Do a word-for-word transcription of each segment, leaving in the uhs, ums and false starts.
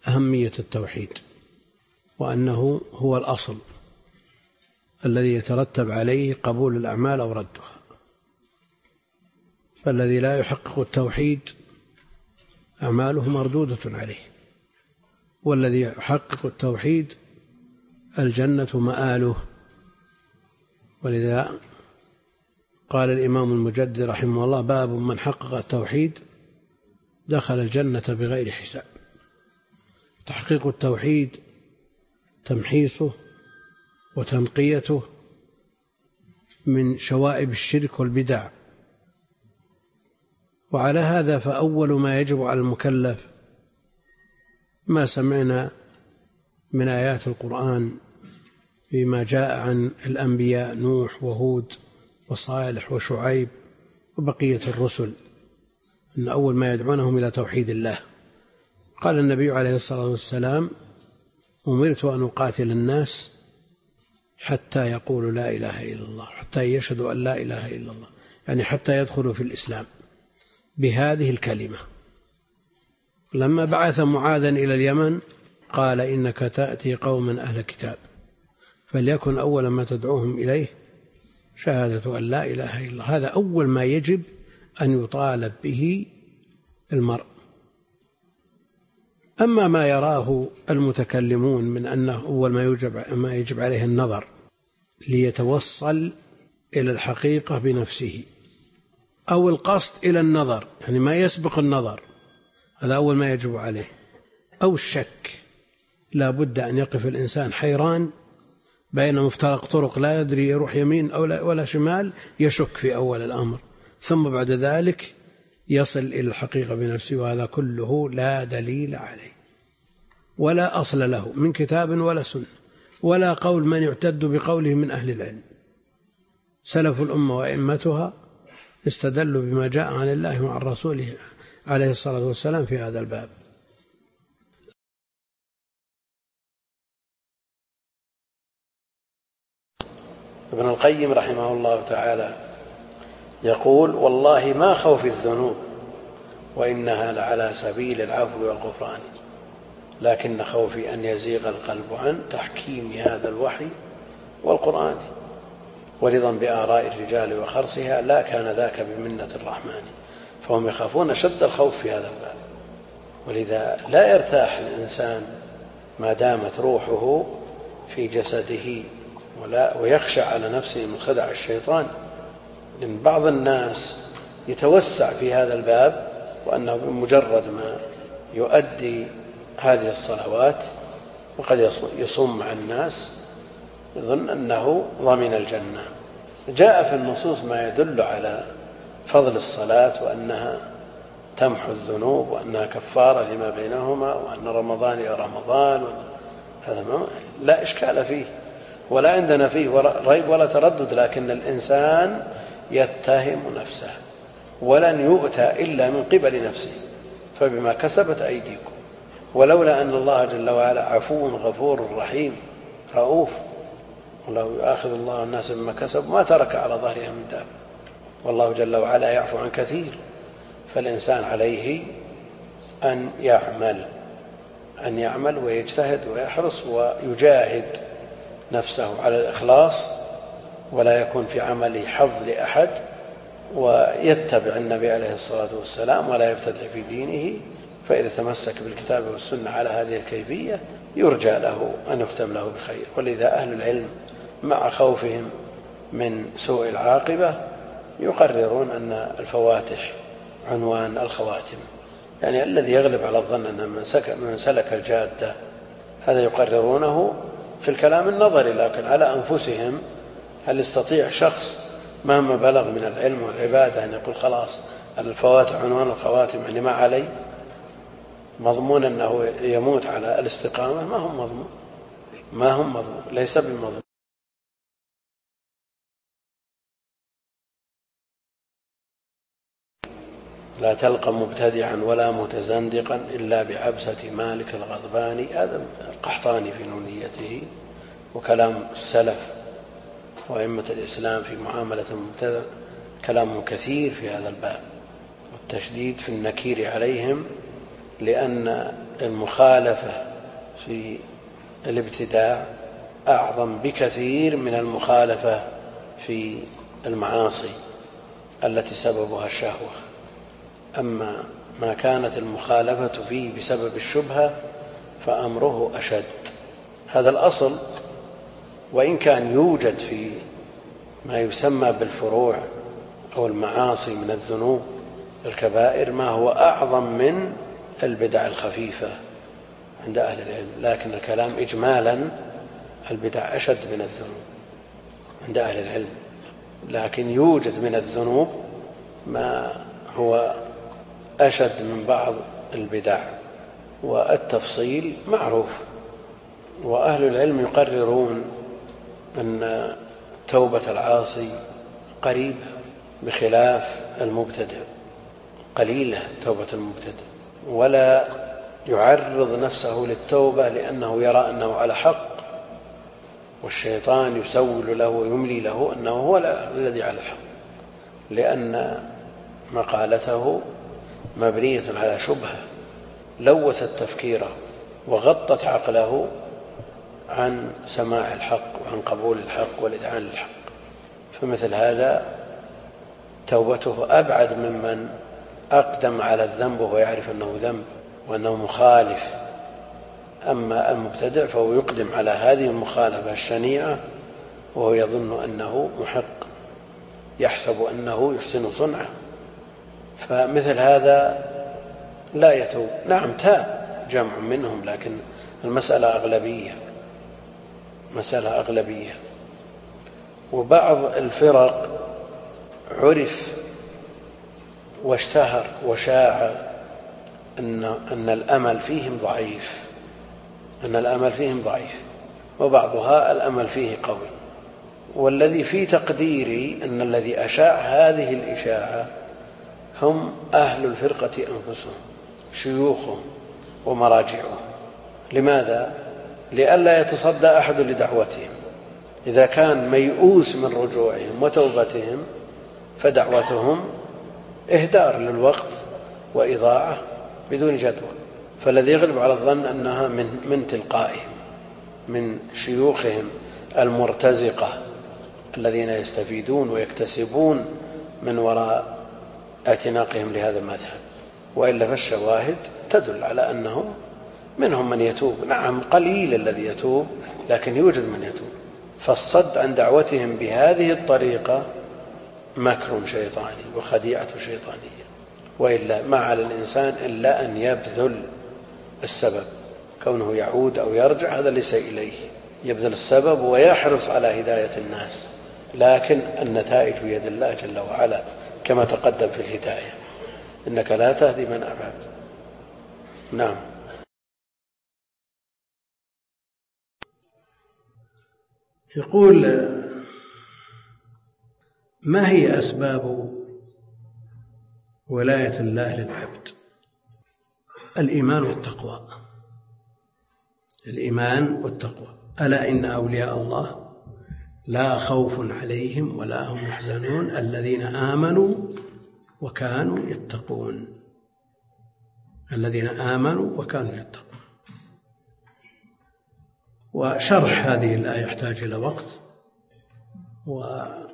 أهمية التوحيد، وأنه هو الأصل الذي يترتب عليه قبول الأعمال أو ردها. فالذي لا يحقق التوحيد أعماله مردودة عليه، والذي يحقق التوحيد الجنة مآله. ولذا قال الإمام المجدد رحمه الله: باب من حقق التوحيد دخل الجنة بغير حساب. تحقيق التوحيد تمحيصه وتنقيته من شوائب الشرك والبدع. وعلى هذا فأول ما يجب على المكلف ما سمعنا من آيات القرآن فيما جاء عن الأنبياء نوح وهود وصالح وشعيب وبقية الرسل، أن أول ما يدعونهم إلى توحيد الله. قال النبي عليه الصلاة والسلام: أمرت أن أقاتل الناس حتى يقولوا لا إله إلا الله، حتى يشهدوا أن لا إله إلا الله، يعني حتى يدخلوا في الإسلام بهذه الكلمة. لما بعث معاذا إلى اليمن قال: إنك تأتي قوما أهل كتاب فليكن أول ما تدعوهم إليه شهادة أن لا إله إلا الله. هذا أول ما يجب أن يطالب به المرء. أما ما يراه المتكلمون من أنه أول ما يجب, ما يجب عليه النظر ليتوصل إلى الحقيقة بنفسه، أو القصد إلى النظر، يعني ما يسبق النظر، هذا أول ما يجب عليه، أو الشك، لا بد أن يقف الإنسان حيران بين مفترق طرق، لا يدري يروح يمين أو ولا شمال، يشك في أول الأمر، ثم بعد ذلك يصل إلى الحقيقة بنفسه. وهذا كله لا دليل عليه ولا أصل له من كتاب ولا سنة ولا قول من يعتد بقوله من أهل العلم. سلف الأمة وأئمتها استدلوا بما جاء عن الله وعن رسوله عليه الصلاة والسلام في هذا الباب. ابن القيم رحمه الله تعالى يقول: والله ما خوف الذنوب وإنها لعلى سبيل العفو والغفران، لكن خوفي أن يزيغ القلب عن تحكيم هذا الوحي والقرآن، ورضا بآراء الرجال وخرصها، لا كان ذاك بمنة الرحمن. فهم يخافون شد الخوف في هذا الباب. ولذا لا يرتاح الإنسان ما دامت روحه في جسده، ولا ويخشى على نفسه من خدع الشيطان. لأن بعض الناس يتوسع في هذا الباب، وأنه بمجرد ما يؤدي هذه الصلوات وقد يصوم مع الناس يظن أنه ضمن الجنة. جاء في النصوص ما يدل على فضل الصلاة، وأنها تمحو الذنوب، وأنها كفارة لما بينهما، وأن رمضان يا رمضان. هذا ما لا إشكال فيه، ولا عندنا فيه ريب ولا تردد، لكن الإنسان يتهم نفسه، ولن يؤتى إلا من قبل نفسه، فبما كسبت أيديكم. ولولا أن الله جل وعلا عفو غفور رحيم رؤوف، ولو يؤاخذ الله الناس بما كسبوا ما ترك على ظهرها من دابة، والله جل وعلا يعفو عن كثير. فالإنسان عليه أن يعمل أن يعمل ويجتهد ويحرص ويجاهد نفسه على الإخلاص، ولا يكون في عمله حظ لأحد، ويتبع النبي عليه الصلاة والسلام ولا يبتدع في دينه. فإذا تمسك بالكتاب والسنة على هذه الكيفية يرجى له أن يختم له بخير. ولذا أهل العلم مع خوفهم من سوء العاقبة يقررون أن الفواتح عنوان الخواتم، يعني الذي يغلب على الظن أن من سلك الجادة هذا يقررونه في الكلام النظري، لكن على أنفسهم هل يستطيع شخص مهما بلغ من العلم والعبادة أن يقول خلاص الفواتح عنوان الخواتم، يعني ما علي مضمون أنه يموت على الاستقامة؟ ما هم مضمون، ما هم مضمون، ليس بمضمون. لا تلقى مبتدعا ولا متزندقا إلا بعبسة مالك الغضباني. هذا القحطاني في نونيته، وكلام السلف وأئمة الإسلام في معاملة المبتدع كلام كثير في هذا الباب، والتشديد في النكير عليهم، لأن المخالفة في الابتداع أعظم بكثير من المخالفة في المعاصي التي سببها الشهوة. أما ما كانت المخالفة فيه بسبب الشبهة فأمره أشد. هذا الأصل، وإن كان يوجد في ما يسمى بالفروع أو المعاصي من الذنوب الكبائر ما هو أعظم من البدع الخفيفة عند أهل العلم، لكن الكلام إجمالا البدع أشد من الذنوب عند أهل العلم، لكن يوجد من الذنوب ما هو أشد من بعض البدع، والتفصيل معروف. وأهل العلم يقررون أن توبة العاصي قريبة بخلاف المبتدع، قليلة توبة المبتدع، ولا يعرض نفسه للتوبة لأنه يرى أنه على حق، والشيطان يسول له ويملي له أنه هو الذي على الحق، لأن مقالته مبنية على شبهة لوثت تفكيره وغطت عقله عن سماع الحق وعن قبول الحق والإذعان للحق. فمثل هذا توبته أبعد ممن أقدم على الذنب وهو يعرف أنه ذنب وأنه مخالف. أما المبتدع فهو يقدم على هذه المخالفة الشنيعة وهو يظن أنه محق، يحسب أنه يحسن صنعه، فمثل هذا لا يتوب. نعم تاب جمع منهم، لكن المسألة أغلبية، مسألة أغلبية. وبعض الفرق عرف واشتهر وشاع أن, أن الأمل فيهم ضعيف، أن الأمل فيهم ضعيف، وبعضها الأمل فيه قوي. والذي في تقديري أن الذي أشاع هذه الإشاعة هم أهل الفرقة أنفسهم، شيوخهم ومراجعهم. لماذا؟ لئلا يتصدى أحد لدعوتهم. إذا كان ميؤوس من رجوعهم وتوبتهم فدعوتهم إهدار للوقت وإضاعة بدون جدوى. فالذي يغلب على الظن أنها من, من تلقائهم، من شيوخهم المرتزقة الذين يستفيدون ويكتسبون من وراء اعتناقهم لهذا المذهب. وإلا فالشواهد تدل على أنه منهم من يتوب، نعم قليل الذي يتوب، لكن يوجد من يتوب. فالصد عن دعوتهم بهذه الطريقة مكر شيطاني وخديعة شيطانية. وإلا ما على الإنسان إلا أن يبذل السبب، كونه يعود أو يرجع هذا ليس إليه، يبذل السبب ويحرص على هداية الناس، لكن النتائج بيد الله جل وعلا كما تقدم في الهداية، إنك لا تهدي من أحببت. نعم. يقول: ما هي أسباب ولاية الله للعبد؟ الإيمان والتقوى. الإيمان والتقوى. ألا إن أولياء الله لا خوف عليهم ولا هم يحزنون الذين آمنوا وكانوا يتقون. الذين آمنوا وكانوا يتقون. وشرح هذه الآية يحتاج إلى وقت، ولي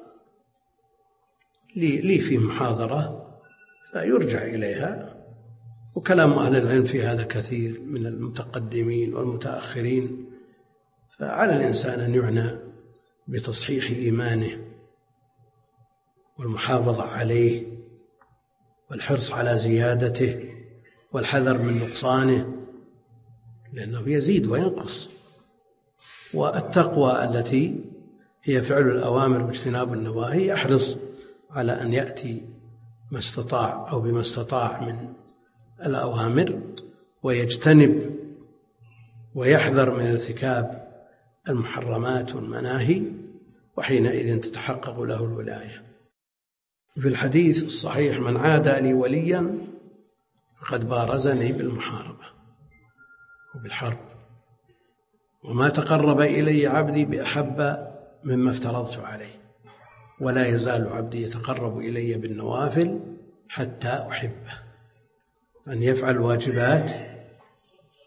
لي في محاضرة فيرجع إليها، وكلام أهل العلم في هذا كثير من المتقدمين والمتأخرين. فعلى الإنسان أن يعنى بتصحيح إيمانه والمحافظة عليه والحرص على زيادته والحذر من نقصانه، لأنه يزيد وينقص. والتقوى التي هي فعل الأوامر واجتناب النواهي يحرص على أن يأتي ما استطاع أو بما استطاع من الأوامر، ويجتنب ويحذر من ارتكاب المحرمات والمناهي، وحينئذ تتحقق له الولاية. في الحديث الصحيح: من عادى لي وليا فقد بارزني بالمحاربة وبالحرب، وما تقرب إلي عبدي بأحب مما افترضت عليه، ولا يزال عبدي يتقرب إلي بالنوافل حتى أحبه. أن يفعل الواجبات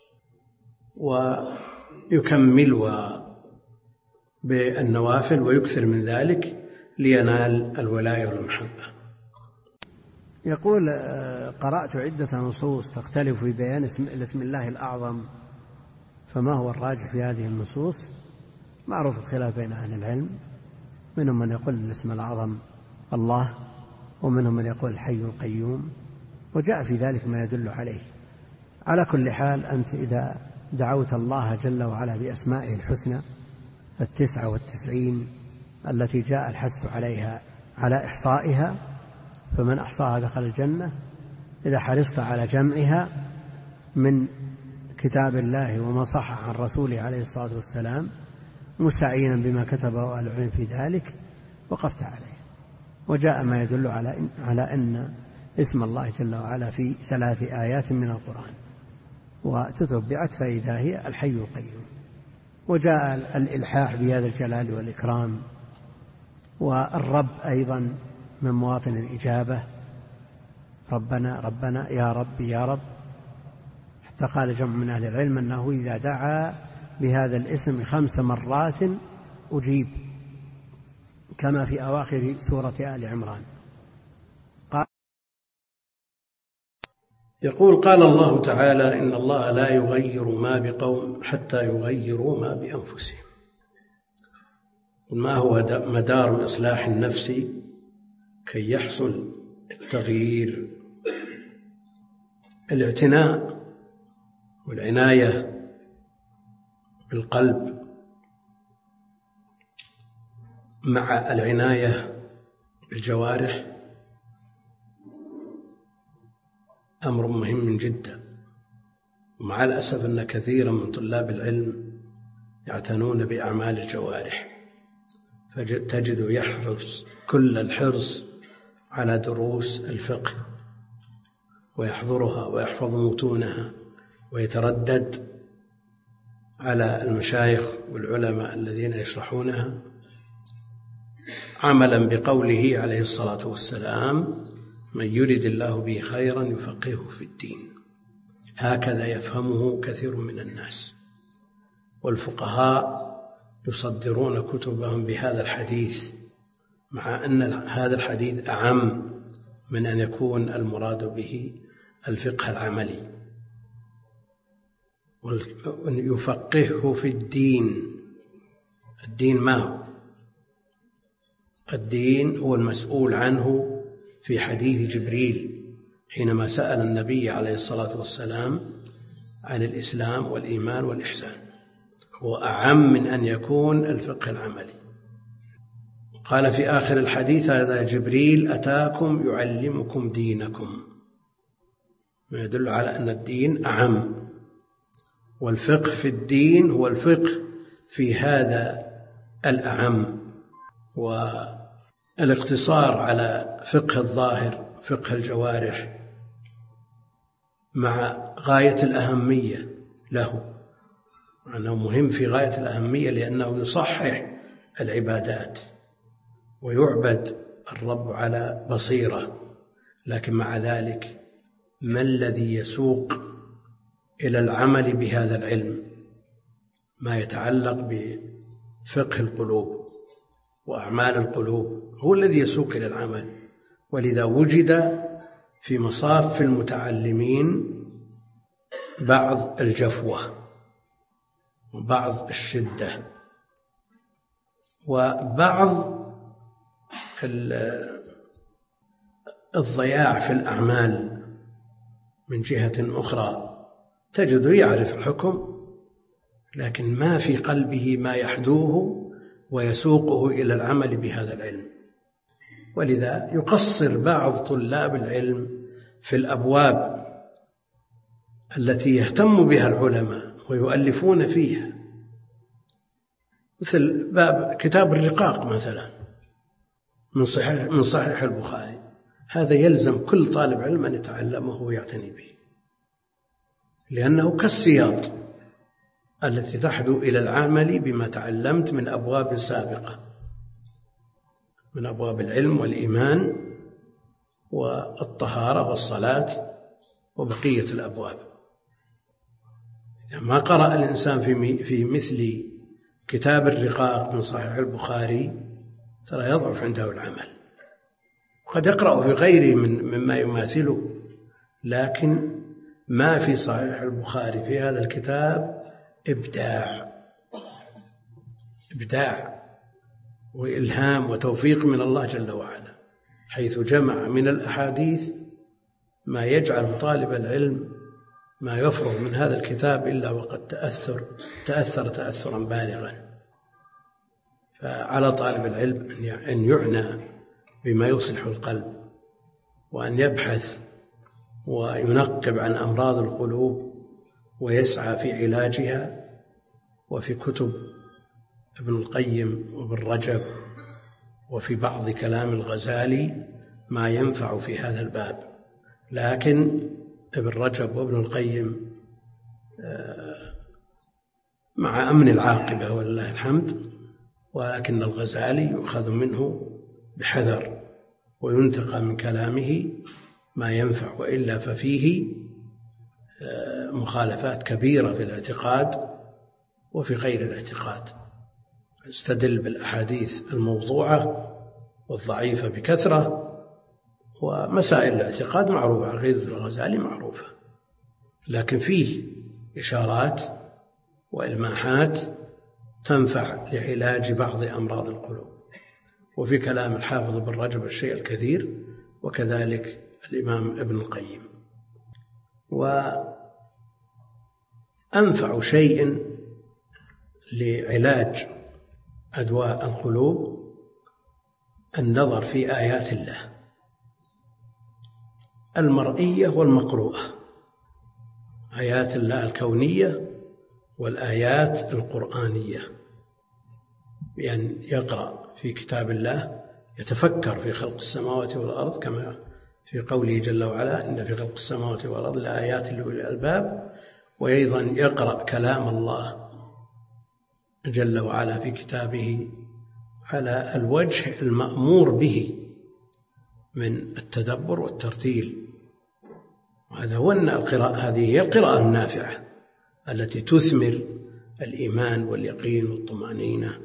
ويكملها بالنوافل ويكثر من ذلك لينال الولاية والمحبة. يقول: قرأت عدة نصوص تختلف في بيان اسم الله الأعظم، فما هو الراجح في هذه النصوص؟ معروف الخلاف بين أهل العلم، منهم من يقول الاسم الأعظم الله، ومنهم من يقول الحي القيوم، وجاء في ذلك ما يدل عليه. على كل حال، أنت إذا دعوت الله جل وعلا بأسمائه الحسنى التسعة والتسعين التي جاء الحث عليها على إحصائها، فمن أحصاها دخل الجنة. إذا حرصت على جمعها من كتاب الله وما صح عن رسوله عليه الصلاة والسلام مستعينا بما كتبه أهل العلم في ذلك، وقفت عليه. وجاء ما يدل على إن, على أن اسم الله جل وعلا في ثلاث آيات من القرآن، وتتبعت فإذا هي الحي القيوم. وجاء الإلحاح بهذا الجلال والإكرام، والرب أيضا من مواطن الإجابة، ربنا ربنا يا رب يا رب، حتى قال جمع من أهل العلم أنه إذا دعا بهذا الاسم خمس مرات أجيب، كما في أواخر سورة آل عمران. قال يقول: قال الله تعالى: إن الله لا يغير ما بقوم حتى يغيروا ما بأنفسهم. ما هو مدار الإصلاح النفسي كي يحصل التغيير؟ الاعتناء والعناية بالقلب مع العناية بالجوارح أمر مهم جدا. ومع الأسف أن كثيرا من طلاب العلم يعتنون بأعمال الجوارح، فتجد يحرص كل الحرص على دروس الفقه ويحضرها ويحفظ متونها ويتردد على المشايخ والعلماء الذين يشرحونها، عملا بقوله عليه الصلاة والسلام: من يرد الله به خيرا يفقهه في الدين. هكذا يفهمه كثير من الناس، والفقهاء يصدرون كتبهم بهذا الحديث، مع أن هذا الحديث أعم من أن يكون المراد به الفقه العملي. يفقهه في الدين. الدين ما هو؟ الدين هو المسؤول عنه في حديث جبريل حينما سأل النبي عليه الصلاة والسلام عن الإسلام والإيمان والإحسان، هو أعم من أن يكون الفقه العملي. قال في آخر الحديث: هذا جبريل أتاكم يعلمكم دينكم، ما يدل على أن الدين أعم، والفقه في الدين هو الفقه في هذا الأعم. والاقتصار على فقه الظاهر فقه الجوارح مع غاية الأهمية له، أنه مهم في غاية الأهمية، لأنه يصحح العبادات ويعبد الرب على بصيرة. لكن مع ذلك ما الذي يسوق إلى العمل بهذا العلم؟ ما يتعلق بفقه القلوب وأعمال القلوب هو الذي يسوق إلى العمل. ولذا وجد في مصاف المتعلمين بعض الجفوة وبعض الشدة وبعض الضياع في الأعمال. من جهة أخرى تجد يعرف الحكم لكن ما في قلبه ما يحدوه ويسوقه إلى العمل بهذا العلم. ولذا يقصر بعض طلاب العلم في الأبواب التي يهتم بها العلماء ويؤلفون فيها، مثل باب كتاب الرقاق مثلا من صحيح, من صحيح البخاري. هذا يلزم كل طالب علم أن يتعلمه ويعتني به، لأنه كالسياط التي تحدو إلى العمل بما تعلمت من أبواب سابقة، من أبواب العلم والإيمان والطهارة والصلاة وبقية الأبواب. ما قرأ الإنسان في في مثل كتاب الرقاق من صحيح البخاري ترى يضعف عنده العمل، قد يقرأ في غيره من مما يماثله، لكن ما في صحيح البخاري في هذا الكتاب إبداع إبداع وإلهام وتوفيق من الله جل وعلا، حيث جمع من الأحاديث ما يجعل طالب العلم ما يفرغ من هذا الكتاب إلا وقد تأثر تأثر تأثرا بالغا. فعلى طالب العلم أن يعنى بما يصلح القلب، وأن يبحث وينقب عن أمراض القلوب ويسعى في علاجها. وفي كتب ابن القيم وابن رجب وفي بعض كلام الغزالي ما ينفع في هذا الباب، لكن ابن رجب وابن القيم مع أمن العاقبة ولله الحمد، ولكن الغزالي يؤخذ منه بحذر وينتقى من كلامه ما ينفع، وإلا ففيه مخالفات كبيرة في الاعتقاد وفي غير الاعتقاد. استدل بالأحاديث الموضوعة والضعيفة بكثرة، ومسائل الاعتقاد معروفة، عقيدة الغزالي معروفة، لكن فيه إشارات وإلماحات تنفع لعلاج بعض أمراض القلوب. وفي كلام الحافظ بن رجب الشيء الكثير، وكذلك الإمام ابن القيم. وأنفع شيء لعلاج أدواء القلوب النظر في آيات الله المرئية والمقروءة، آيات الله الكونية والآيات القرآنية، بأن يقرأ في كتاب الله يتفكر في خلق السماوات والأرض، كما في قوله جل وعلا إن في خلق السماوات والأرض لآيات لأولي الألباب، وأيضا يقرأ كلام الله جل وعلا في كتابه على الوجه المأمور به من التدبر والترتيل. وهذا هو القراءة، هذه هي القراءة النافعة التي تثمر الإيمان واليقين والطمأنينة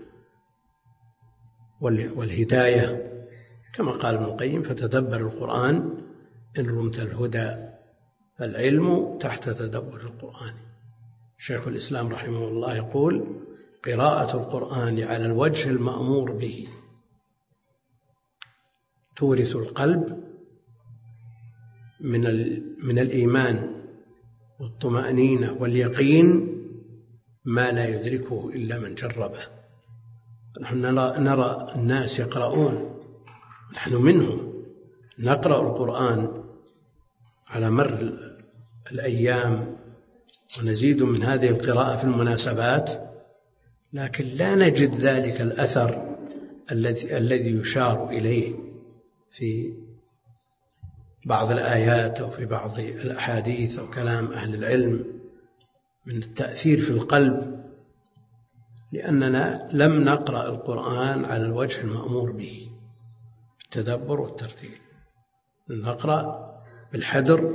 والهداية، كما قال ابن القيم فتدبر القرآن إن رمت الهدى، فالعلم تحت تدبر القرآن. شيخ الإسلام رحمه الله يقول قراءة القرآن على الوجه المأمور به تورث القلب من من الإيمان والطمأنينة واليقين ما لا يدركه إلا من جربه. نحن نرى الناس يقرؤون، نحن منهم، نقرأ القرآن على مر الأيام ونزيد من هذه القراءة في المناسبات، لكن لا نجد ذلك الأثر الذي الذي يشار إليه في بعض الآيات أو في بعض الأحاديث أو كلام أهل العلم من التأثير في القلب، لأننا لم نقرأ القرآن على الوجه المأمور به التدبر والترتيل. نقرأ بالحدر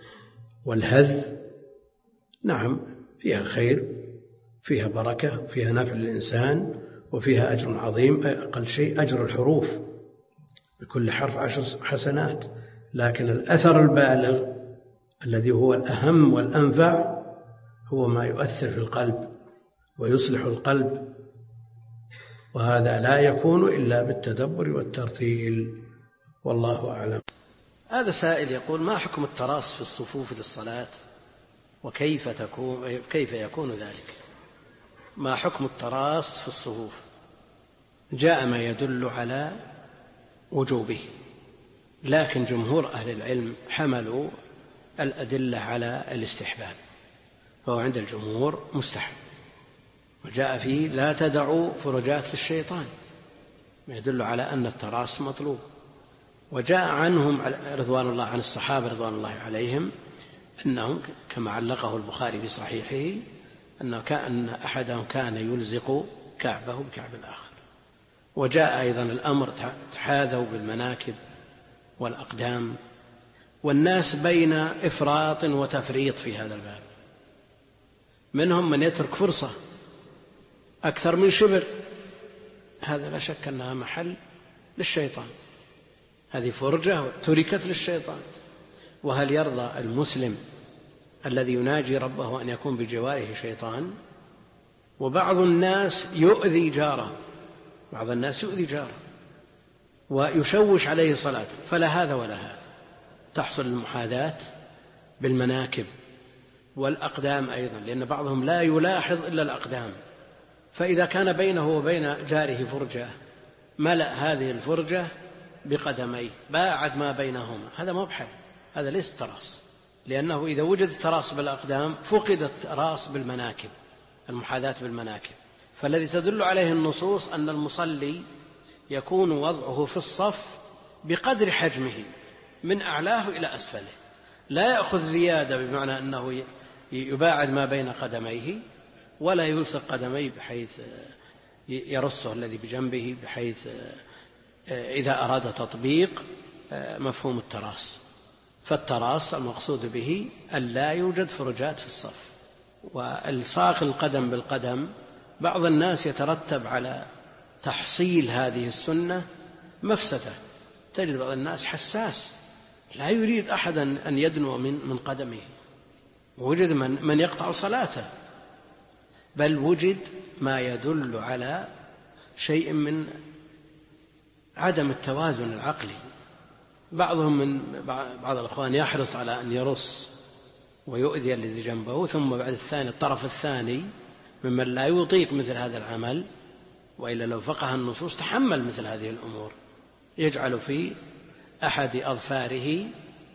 والهذ، نعم فيها خير، فيها بركة، فيها نفع للإنسان، وفيها أجر عظيم، أقل شيء أجر الحروف، بكل حرف عشر حسنات، لكن الأثر البالغ الذي هو الأهم والأنفع هو ما يؤثر في القلب ويصلح القلب، وهذا لا يكون إلا بالتدبر والترتيل، والله أعلم. هذا سائل يقول ما حكم التراص في الصفوف للصلاة، وكيف تكون كيف يكون ذلك؟ ما حكم التراص في الصفوف؟ جاء ما يدل على وجوبه، لكن جمهور أهل العلم حملوا الأدلة على الاستحباب، فهو عند الجمهور مستحب. وجاء فيه لا تدعوا فرجات للشيطان، ما يدل على أن التراص مطلوب. وجاء عنهم رضوان الله عن الصحابة رضوان الله عليهم أنهم كما علقه البخاري في صحيحه أنه كأن أحدهم كان يلزق كعبه بكعب الآخر. وجاء أيضا الأمر تحاذوا بالمناكب والأقدام، والناس بين إفراط وتفريط في هذا الباب، منهم من يترك فرصة أكثر من شبر، هذا لا شك أنها محل للشيطان، هذه فرجة تركت للشيطان. وهل يرضى المسلم الذي يناجي ربه أن يكون بجواره شيطان؟ وبعض الناس يؤذي جاره، بعض الناس يؤذي جاره ويشوش عليه صلاته، فلا هذا ولا هذا. تحصل المحاذاة بالمناكب والأقدام أيضا، لأن بعضهم لا يلاحظ إلا الأقدام، فإذا كان بينه وبين جاره فرجة ملأ هذه الفرجة بقدميه، باعد ما بينهما، هذا مبحث، هذا ليس تراص، لأنه إذا وجد التراص بالأقدام فقد التراص بالمناكب، المحاذاة بالمناكب. فالذي تدل عليه النصوص أن المصلي يكون وضعه في الصف بقدر حجمه من أعلاه إلى أسفله، لا يأخذ زيادة بمعنى أنه يباعد ما بين قدميه، ولا يلصق قدميه بحيث يرصه الذي بجنبه، بحيث إذا أراد تطبيق مفهوم التراص. فالتراص المقصود به أن لا يوجد فرجات في الصف. والصاق القدم بالقدم بعض الناس يترتب على تحصيل هذه السنة مفسدة، تجد بعض الناس حساس لا يريد أحدا أن يدنو من من قدمه، ووجد من من يقطع صلاته، بل وجد ما يدل على شيء من عدم التوازن العقلي. بعضهم من بعض الأخوان يحرص على أن يرص ويؤذي الذي جنبه، ثم بعد الثاني الطرف الثاني ممن لا يطيق مثل هذا العمل، وإلا لو فقه النصوص تحمل مثل هذه الأمور، يجعل في أحد أظفاره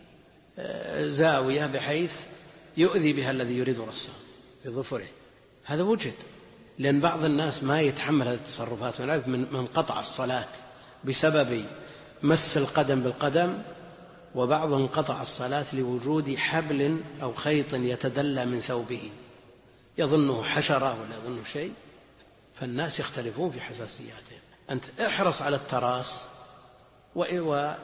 زاوية بحيث يؤذي بها الذي يريد رصه بظفره. هذا وجد، لأن بعض الناس ما يتحمل هذه التصرفات، من قطع الصلاة بسبب مس القدم بالقدم، وبعضهم قطع الصلاة لوجود حبل أو خيط يتدلى من ثوبه، يظنه حشرة ولا يظنه شيء، فالناس يختلفون في حساسياتهم. أنت احرص على التراص، وجرب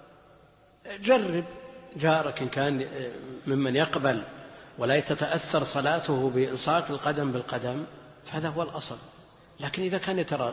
جارك إن كان ممن يقبل ولا تتأثر صلاته بإلصاق القدم بالقدم، فهذا هو الأصل. لكن إذا كان يترى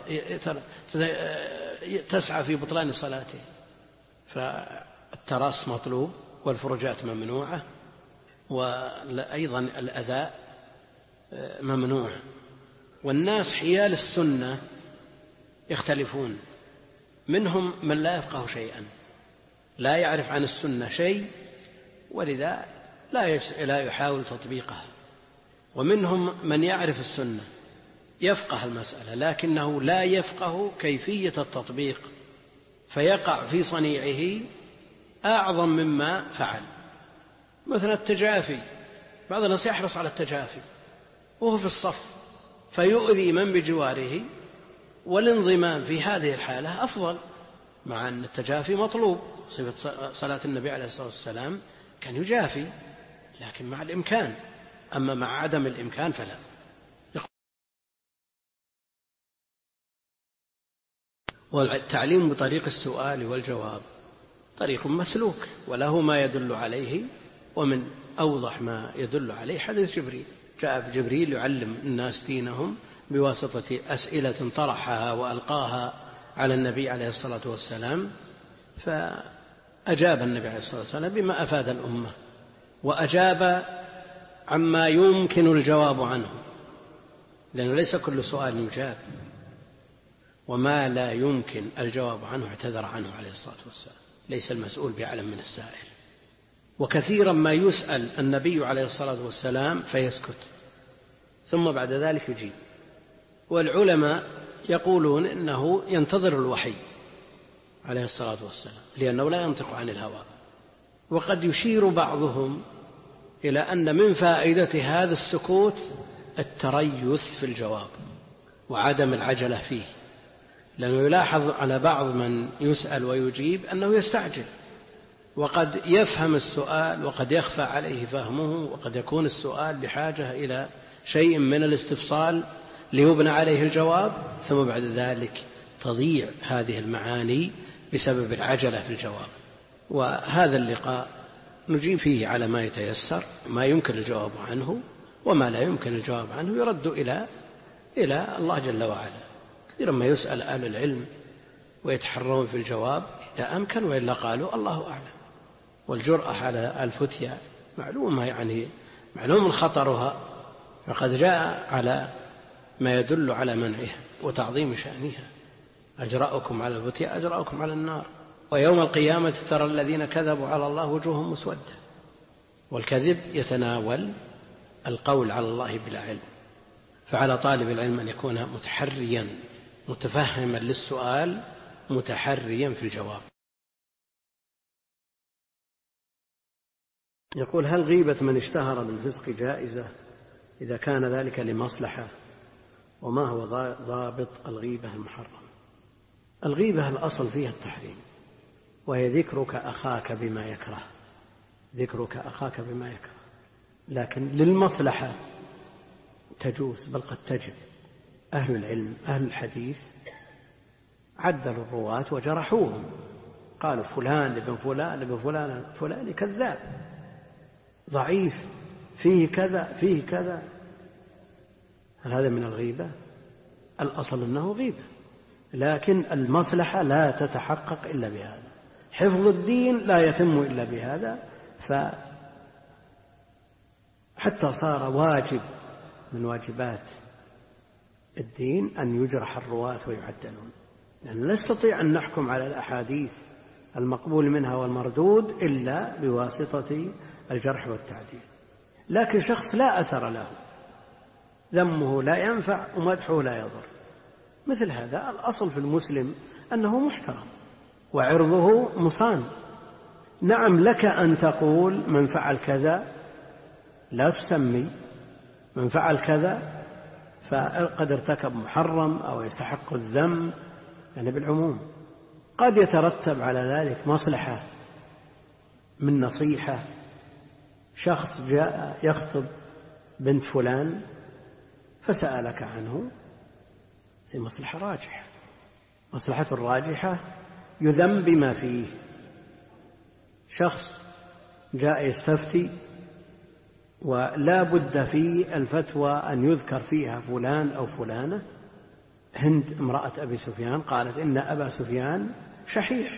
تسعى في بطلان صلاته، فالتراص مطلوب والفرجات ممنوعة، وأيضا الأذى ممنوع. والناس حيال السنة يختلفون، منهم من لا يفقه شيئا، لا يعرف عن السنة شيء، ولذا لا يحاول تطبيقها، ومنهم من يعرف السنة يفقه المسألة لكنه لا يفقه كيفية التطبيق، فيقع في صنيعه أعظم مما فعل. مثلا التجافي، بعض الناس يحرص على التجافي وهو في الصف فيؤذي من بجواره، والانضمام في هذه الحالة أفضل، مع أن التجافي مطلوب. صفة صلاة النبي عليه الصلاة والسلام كان يجافي، لكن مع الإمكان، أما مع عدم الإمكان فلا. والتعليم بطريق السؤال والجواب طريق مسلوك، وله ما يدل عليه، ومن أوضح ما يدل عليه حديث جبريل. جاء جبريل يعلم الناس دينهم بواسطة أسئلة طرحها وألقاها على النبي عليه الصلاة والسلام، فأجاب النبي عليه الصلاة والسلام بما أفاد الأمة، وأجاب عما يمكن الجواب عنه، لأنه ليس كل سؤال يجاب، وما لا يمكن الجواب عنه اعتذر عنه عليه الصلاة والسلام، ليس المسؤول بأعلم من السائل. وكثيرا ما يسأل النبي عليه الصلاة والسلام فيسكت، ثم بعد ذلك يجيب. والعلماء يقولون إنه ينتظر الوحي عليه الصلاة والسلام، لأنه لا ينطق عن الهوى. وقد يشير بعضهم إلى أن من فائدة هذا السكوت التريث في الجواب وعدم العجلة فيه، لأنه يلاحظ على بعض من يسأل ويجيب أنه يستعجل، وقد يفهم السؤال وقد يخفى عليه فهمه، وقد يكون السؤال بحاجة إلى شيء من الاستفصال ليبنى عليه الجواب، ثم بعد ذلك تضيع هذه المعاني بسبب العجلة في الجواب. وهذا اللقاء نجيب فيه على ما يتيسر، ما يمكن الجواب عنه، وما لا يمكن الجواب عنه يرد إلى إلى الله جل وعلا. كثيرا ما يسأل أهل العلم ويتحرون في الجواب إذا أمكن، وإلا قالوا الله أعلم. والجرأة على الفتيا معلومة، يعني معلوم خطرها، فقد جاء على ما يدل على منعها وتعظيم شأنها. أجرأكم على الفتيا أجرأكم على النار، ويوم القيامة ترى الذين كذبوا على الله وجوههم مسودة. والكذب يتناول القول على الله بلا علم، فعلى طالب العلم أن يكون متحريا متفهما للسؤال متحريا في الجواب. يقول: هل غيبة من اشتهر بالفسق جائزة إذا كان ذلك لمصلحة؟ وما هو ضابط الغيبة المحرم؟ الغيبة الأصل فيها التحريم، وهي ذكرك أخاك بما يكره، ذكرك أخاك بما يكره، لكن للمصلحة تجوز، بل قد تجب. أهل العلم أهل الحديث عدلوا الرواة وجرحوهم، قالوا فلان ابن فلان ابن فلان فلان كذاب ضعيف فيه كذا فيه كذا. هل هذا من الغيبة؟ الأصل أنه غيبة، لكن المصلحة لا تتحقق إلا بهذا، حفظ الدين لا يتم إلا بهذا. فحتى صار واجب من واجبات الدين أن يجرح الرواة ويعدلون، لأن يعني لا نستطيع أن نحكم على الأحاديث المقبول منها والمردود إلا بواسطة الجرح والتعديل. لكن شخص لا أثر له، ذمه لا ينفع ومدحه لا يضر، مثل هذا الأصل في المسلم أنه محترم وعرضه مصان. نعم لك أن تقول من فعل كذا، لا تسمي من فعل كذا فقد ارتكب محرم أو يستحق الذم، يعني بالعموم. قد يترتب على ذلك مصلحة من نصيحة، شخص جاء يخطب بنت فلان فسألك عنه، هذه مصلحة راجحة، مصلحة الراجحة يذم بما فيه. شخص جاء يستفتي ولا بد في الفتوى أن يذكر فيها فلان أو فلانة. هند امرأة أبي سفيان قالت إن أبا سفيان شحيح،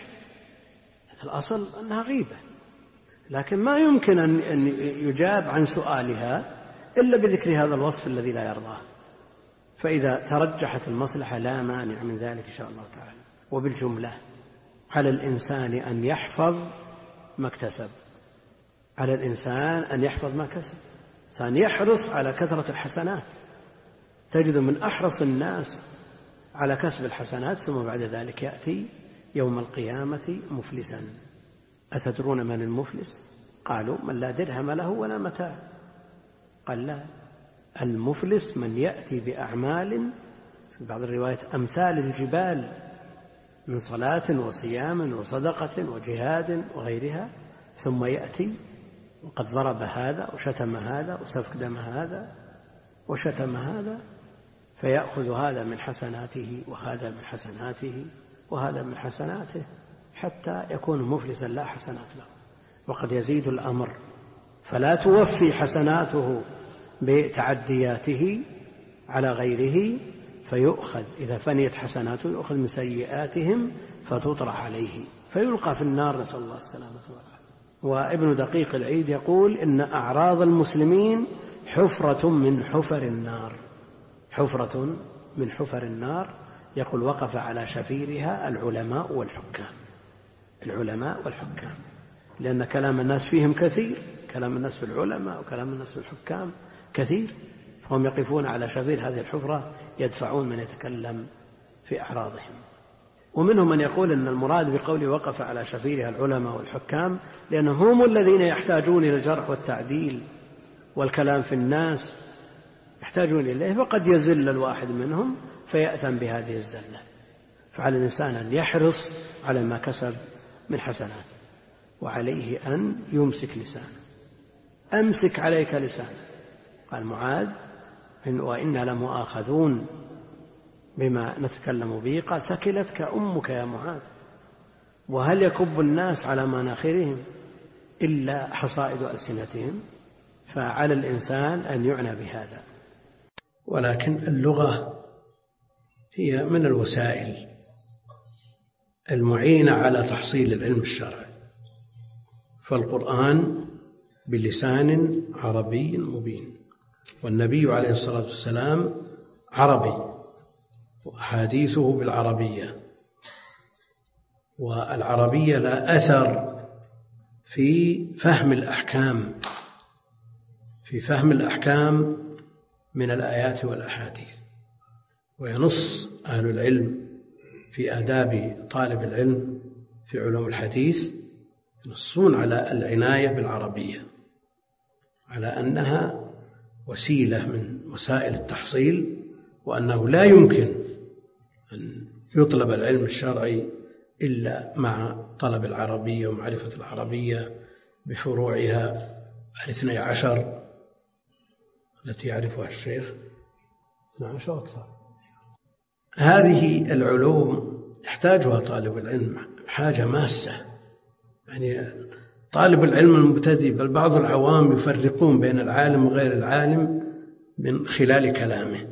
الأصل أنها غيبة، لكن ما يمكن أن يجاب عن سؤالها إلا بذكر هذا الوصف الذي لا يرضاه. فإذا ترجحت المصلحة لا مانع من ذلك إن شاء الله تعالى. وبالجملة على الإنسان أن يحفظ ما اكتسب، على الإنسان أن يحفظ ما كسب، إنسان يحرص على كثرة الحسنات، تجد من أحرص الناس على كسب الحسنات، ثم بعد ذلك يأتي يوم القيامة مفلسا. أتدرون من المفلس؟ قالوا من لا درهم له ولا متاع. قال لا، المفلس من يأتي بأعمال في بعض الروايات أمثال الجبال من صلاة وصيام وصدقة وجهاد وغيرها، ثم يأتي وقد ضرب هذا وشتم هذا وسفك دم هذا وشتم هذا، فيأخذ هذا من حسناته وهذا من حسناته وهذا من حسناته حتى يكون مفلسا لا حسنات له. وقد يزيد الأمر فلا توفي حسناته بتعدياته على غيره، فيؤخذ إذا فنيت حسناته يؤخذ من سيئاتهم فتطرح عليه فيلقى في النار، نسأل الله السلامة والعافية. وابن دقيق العيد يقول إن أعراض المسلمين حفرة من حفر النار، حفرة من حفر النار. يقول وقف على شفيرها العلماء والحكام، العلماء والحكام، لأن كلام الناس فيهم كثير، كلام الناس في العلماء وكلام الناس في الحكام كثير، فهم يقفون على شفير هذه الحفرة يدفعون من يتكلم في أعراضهم. ومنهم من يقول أن المراد بقوله وقف على شفيرها العلماء والحكام لأنهم هم الذين يحتاجون إلى الجرح والتعديل والكلام في الناس، يحتاجون إليه، فقد يزل الواحد منهم فيأثم بهذه الزلة. فعلى الإنسان أن يحرص على ما كسب من حسنات، وعليه أن يمسك لسانه. أمسك عليك لسانه، قال معاذ وإنا لمؤاخذون بما نتكلم به، قال ثكلتك أمك يا معاذ، وهل يكب الناس على مناخرهم إلا حصائد ألسنتهم؟ فعلى الإنسان أن يعنى بهذا. ولكن اللغة هي من الوسائل المعينة على تحصيل العلم الشرعي، فالقرآن بلسان عربي مبين، والنبي عليه الصلاة والسلام عربي وأحاديثه بالعربية، والعربية لا أثر في فهم الأحكام في فهم الأحكام من الآيات والأحاديث. وينص أهل العلم في آداب طالب العلم في علوم الحديث، ينصون على العناية بالعربية، على أنها وسيلة من وسائل التحصيل، وأنه لا يمكن أن يطلب العلم الشرعي إلا مع طلب العربية ومعرفة العربية بفروعها الاثني عشر التي يعرفها الشيخ اثني عشر أكثر. هذه العلوم يحتاجها طالب العلم حاجة ماسة، يعني طالب العلم المبتدئ بل بعض العوام يفرقون بين العالم وغير العالم من خلال كلامه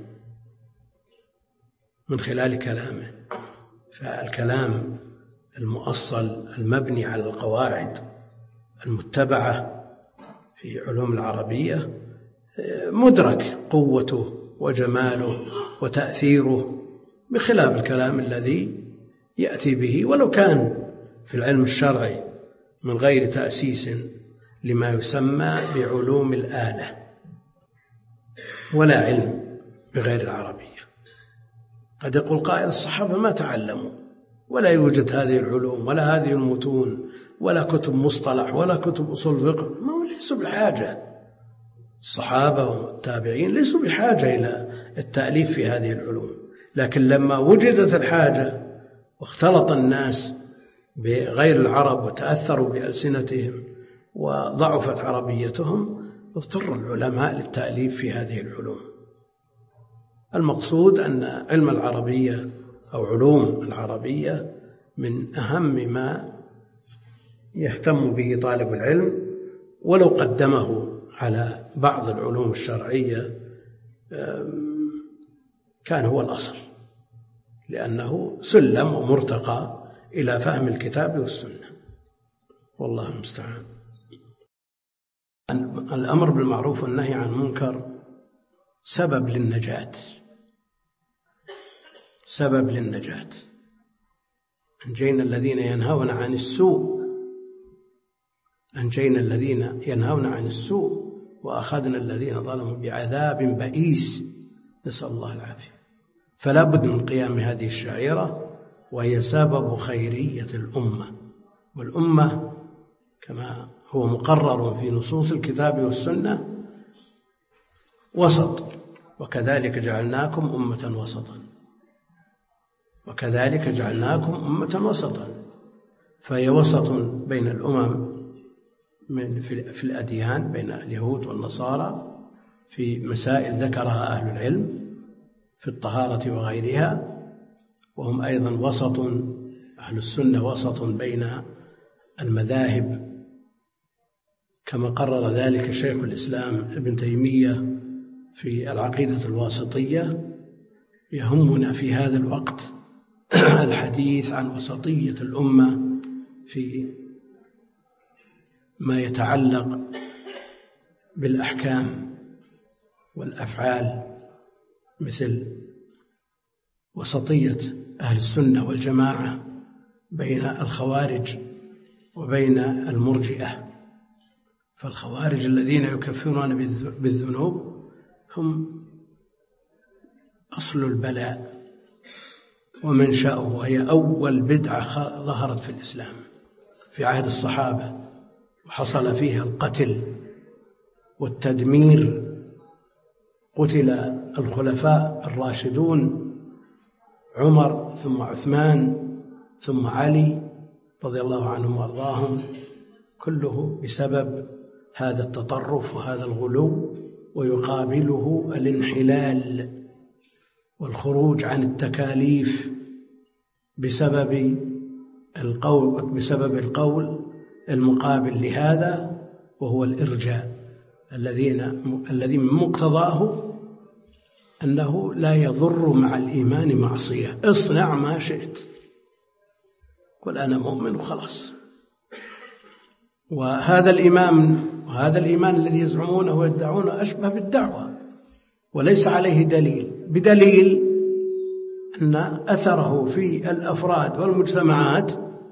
من خلال كلامه فالكلام المؤصل المبني على القواعد المتبعة في علوم العربية مدرك قوته وجماله وتأثيره، بخلاف الكلام الذي يأتي به ولو كان في العلم الشرعي من غير تأسيس لما يسمى بعلوم الآلة، ولا علم بغير العربية. قد يقول قائل الصحابة ما تعلموا، ولا يوجد هذه العلوم ولا هذه المتون ولا كتب مصطلح ولا كتب أصول فقه، ما هو ليسوا بحاجة. الصحابة والتابعين ليسوا بحاجة إلى التأليف في هذه العلوم، لكن لما وجدت الحاجة واختلط الناس بغير العرب وتأثروا بألسنتهم وضعفت عربيتهم، اضطر العلماء للتأليف في هذه العلوم. المقصود أن علم العربية أو علوم العربية من أهم ما يهتم به طالب العلم، ولو قدمه على بعض العلوم الشرعية كان هو الأصل، لأنه سلم ومرتقى إلى فهم الكتاب والسنة، والله المستعان. الأمر بالمعروف والنهي عن المنكر سبب للنجاة سبب للنجاة أنجينا الذين ينهون عن السوء أنجينا الذين ينهون عن السوء وأخذنا الذين ظلموا بعذاب بئيس، نسأل الله العافية. فلا بد من قيام هذه الشعيرة، وهي سبب خيرية الأمة، والأمة كما هو مقرر في نصوص الكتاب والسنة وسط، وكذلك جعلناكم أمة وسطا وكذلك جعلناكم أمة وسطا فهي وسط بين الأمم من في الأديان، بين اليهود والنصارى في مسائل ذكرها أهل العلم في الطهارة وغيرها، وهم أيضا وسط، أهل السنة وسط بين المذاهب كما قرر ذلك شيخ الإسلام ابن تيمية في العقيدة الواسطية. يهمنا في هذا الوقت الحديث عن وسطية الأمة في ما يتعلق بالأحكام والأفعال، مثل وسطية أهل السنة والجماعة بين الخوارج وبين المرجئة. فالخوارج الذين يكفرون بالذنوب هم أصل البلاء ومنشأه، وهي أول بدعة ظهرت في الإسلام في عهد الصحابة، وحصل فيها القتل والتدمير. قتل الخلفاء الراشدون عمر ثم عثمان ثم علي رضي الله عنهم وارضاهم، كله بسبب هذا التطرف وهذا الغلو، ويقابله الانحلال والخروج عن التكاليف بسبب القول بسبب القول المقابل لهذا، وهو الإرجاء الذين الذي من مقتضاه أنه لا يضر مع الإيمان معصية. اصنع ما شئت، قل أنا مؤمن وخلاص. وهذا الإيمان وهذا الإيمان الذي يزعمونه ويدعونه أشبه بالدعوة وليس عليه دليل، بدليل أن أثره في الأفراد والمجتمعات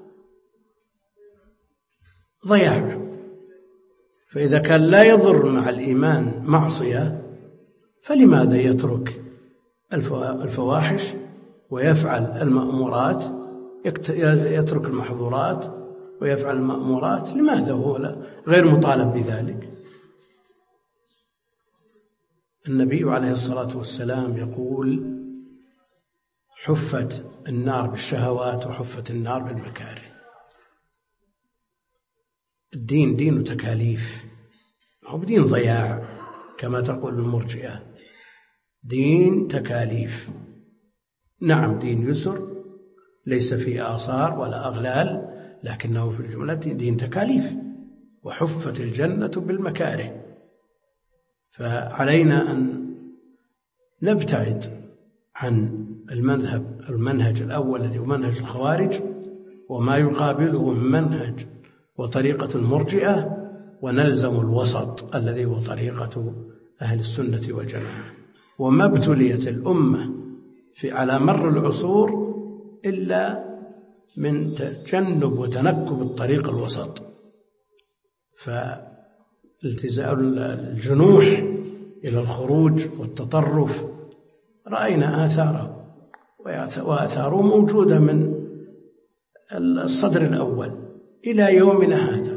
ضياع. فإذا كان لا يضر مع الإيمان معصية فلماذا يترك الفواحش ويفعل المأمورات، يترك المحظورات ويفعل المأمورات؟ لماذا هو غير مطالب بذلك؟ النبي عليه الصلاة والسلام يقول: حفت النار بالشهوات وحفت النار بالمكاره. الدين دين تكاليف، هو بدين ضياع كما تقول المرجئة، دين تكاليف. نعم دين يسر ليس فيه آثار ولا أغلال، لكنه في الجملة دين تكاليف. وحفت الجنة بالمكاره. فعلينا أن نبتعد عن المذهب المنهج الأول الذي هو منهج الخوارج وما يقابله من منهج وطريقة المرجئة، ونلزم الوسط الذي هو طريقة أهل السنة والجماعة. وما ابتليت الأمة في على مر العصور إلا من تجنب وتنكب الطريق الوسط. فالتزام الجنوح إلى الخروج والتطرف رأينا آثاره، وآثاره موجودة من الصدر الأول إلى يومنا هذا،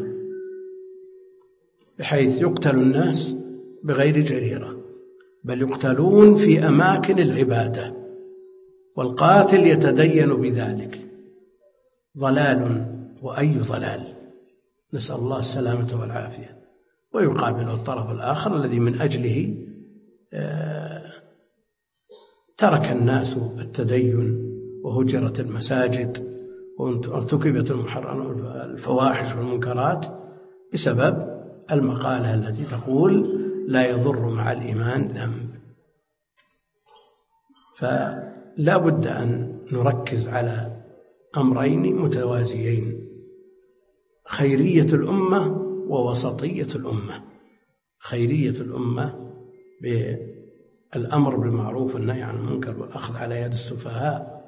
بحيث يقتل الناس بغير جريرة، بل يقتلون في أماكن العبادة، والقاتل يتدين بذلك. ضلال وأي ضلال، نسأل الله السلامة والعافية. ويقابله الطرف الآخر الذي من أجله ترك الناس التدين وهجرت المساجد وارتكبت الفواحش والمنكرات بسبب المقالة التي تقول لا يضر مع الإيمان ذنب. فلا بد أن نركز على أمرين متوازيين: خيرية الأمة ووسطية الأمة. خيرية الأمة بالأمر بالمعروف والنهي عن المنكر والأخذ على يد السفهاء،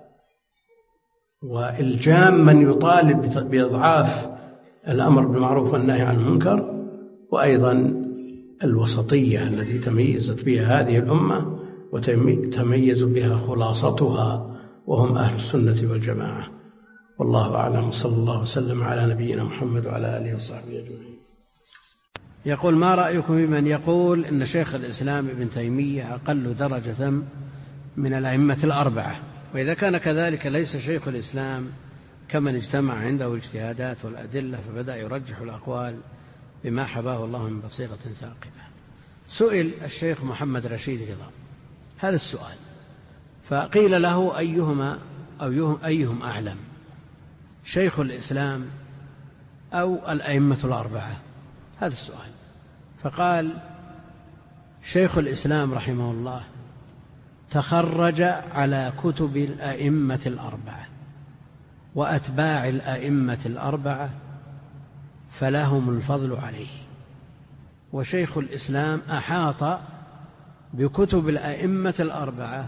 وإلجام من يطالب بإضعاف الأمر بالمعروف والنهي عن المنكر، وأيضا الوسطية التي تميزت بها هذه الأمة وتميز بها خلاصتها وهم أهل السنة والجماعة. والله أعلم، صلى الله وسلم على نبينا محمد وعلى آله وصحبه أجمعين. يقول: ما رأيكم بمن يقول إن شيخ الإسلام ابن تيمية أقل درجة من الأئمة الأربعة؟ وإذا كان كذلك ليس شيخ الإسلام كمن اجتمع عنده الاجتهادات والأدلة فبدأ يرجح الأقوال بما حباه الله من بصيرة ثاقبة. سئل الشيخ محمد رشيد رضا هذا السؤال، فقيل له: أيهما أو أيهم أعلم، شيخ الإسلام أو الأئمة الأربعة؟ هذا السؤال. فقال: شيخ الإسلام رحمه الله تخرج على كتب الأئمة الأربعة وأتباع الأئمة الأربعة فلهم الفضل عليه، وشيخ الإسلام أحاط بكتب الأئمة الأربعة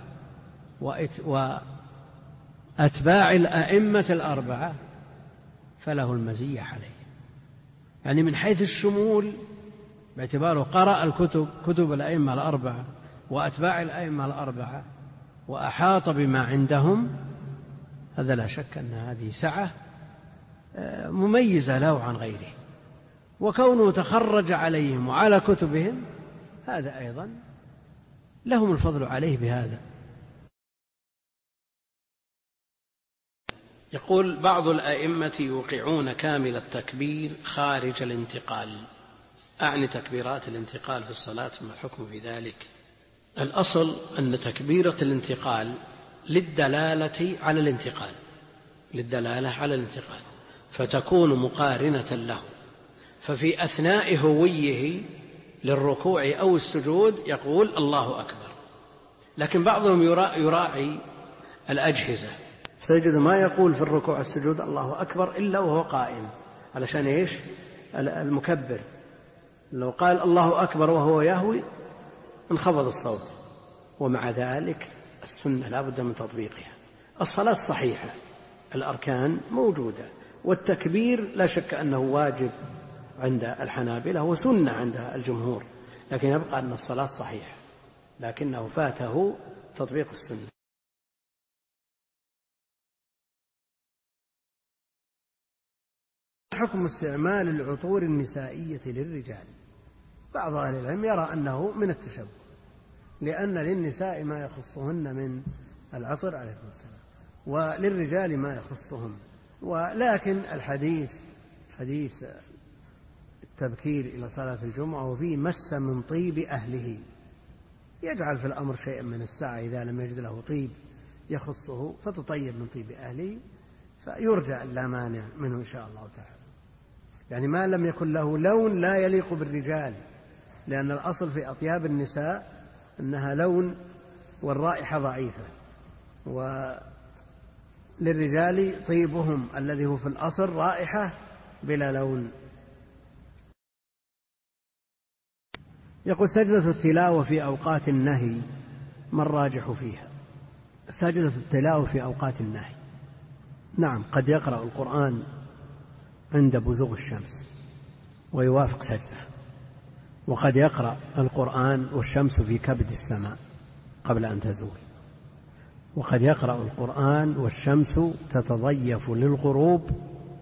وأتباع الأئمة الأربعة فله المزية عليه. يعني من حيث الشمول، باعتباره قرأ الكتب كتب الأئمة الأربعة وأتباع الأئمة الأربعة وأحاط بما عندهم، هذا لا شك أن هذه سعة مميزة له عن غيره. وكونه تخرج عليهم وعلى كتبهم هذا أيضا لهم الفضل عليه بهذا. يقول: بعض الأئمة يوقعون كامل التكبير خارج الانتقال، أعني تكبيرات الانتقال في الصلاة، ما الحكم في ذلك؟ الأصل أن تكبيرة الانتقال للدلالة على الانتقال، للدلالة على الانتقال، فتكون مقارنة له. ففي أثناء هويه للركوع أو السجود يقول الله أكبر. لكن بعضهم يراعي الأجهزة، تجد ما يقول في الركوع والسجود الله أكبر إلا وهو قائم، علشان إيش؟ المكبر لو قال الله أكبر وهو يهوي انخفض الصوت. ومع ذلك السنة لا بد من تطبيقها. الصلاة صحيحة، الأركان موجودة، والتكبير لا شك أنه واجب عند الحنابلة وسنة عند الجمهور، لكن يبقى أن الصلاة صحيحة لكنه فاته تطبيق السنة. حكم استعمال العطور النسائية للرجال. بعض أهل العلم يرى أنه من التشبه، لأن للنساء ما يخصهن من العطر عليه السلام وللرجال ما يخصهم. ولكن الحديث حديث التبكير إلى صلاة الجمعة وفيه مس من طيب أهله، يجعل في الأمر شيئا من السعة إذا لم يجد له طيب يخصه فتطيب من طيب أهله، فيرجى لا مانع منه إن شاء الله تعالى، يعني ما لم يكن له لون لا يليق بالرجال، لأن الأصل في أطياب النساء أنها لون والرائحة ضعيفة، وللرجال طيبهم الذي هو في الأصل رائحة بلا لون. يقول سجدة التلاوة في أوقات النهي ما الراجح فيها؟ سجدة التلاوة في أوقات النهي، نعم قد يقرأ القرآن عند بزوغ الشمس ويوافق سجدة، وقد يقرأ القرآن والشمس في كبد السماء قبل أن تزول، وقد يقرأ القرآن والشمس تتضيف للغروب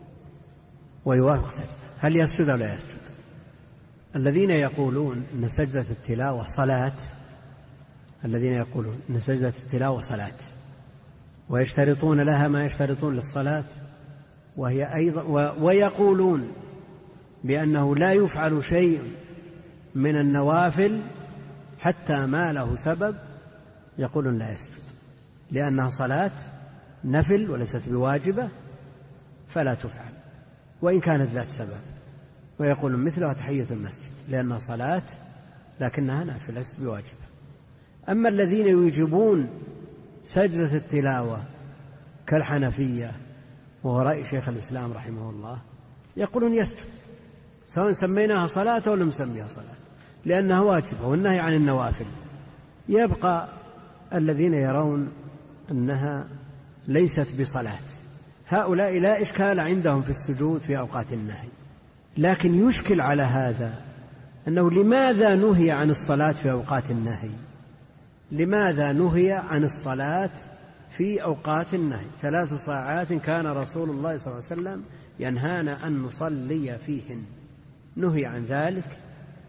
ويوافق سجدة. هل يسجد أو لا يسجد؟ الذين يقولون أن سجدة التلاوة صلاة الذين يقولون أن سجدة التلاوة صلاة ويشترطون لها ما يشترطون للصلاة، وهي أيضا ويقولون بأنه لا يفعل شيء من النوافل حتى ما له سبب، يقولون لا يسجد لأنها صلاة نفل وليست بواجبة فلا تفعل وإن كانت ذات سبب، ويقولون مثلها تحية المسجد لأنها صلاة لكنها نافلة ليست بواجبة. أما الذين يوجبون سجدة التلاوة كالحنفية وهو رأي شيخ الإسلام رحمه الله يقولون يسجد سواء سميناها صلاة أو لم نسميها صلاة لأنها واجبة والنهي عن النوافل. يبقى الذين يرون أنها ليست بصلاة، هؤلاء لا إشكال عندهم في السجود في أوقات النهي، لكن يشكل على هذا أنه لماذا نهي عن الصلاة في أوقات النهي؟ لماذا نهي عن الصلاة في أوقات النهي؟ ثلاث ساعات كان رسول الله صلى الله عليه وسلم ينهانا أن نصلي فيهن، نهي عن ذلك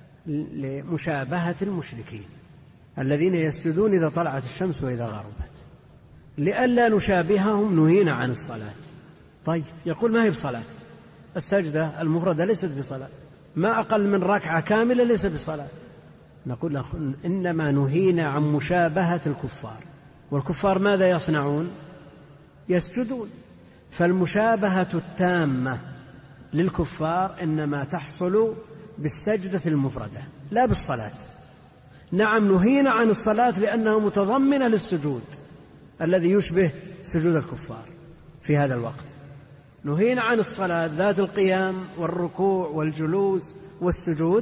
لمشابهة المشركين الذين يسجدون إذا طلعت الشمس وإذا غربت، لئلا نشابههم نهينا عن الصلاة. طيب يقول ما هي بصلاة، السجدة المفردة ليست بصلاة، ما أقل من ركعة كاملة ليس بصلاة. نقول لهم إنما نهينا عن مشابهة الكفار، والكفار ماذا يصنعون؟ يسجدون، فالمشابهة التامة للكفار إنما تحصل بالسجدة المفردة لا بالصلاة. نعم نهينا عن الصلاة لأنها متضمنة للسجود الذي يشبه سجود الكفار في هذا الوقت، نهينا عن الصلاة ذات القيام والركوع والجلوس والسجود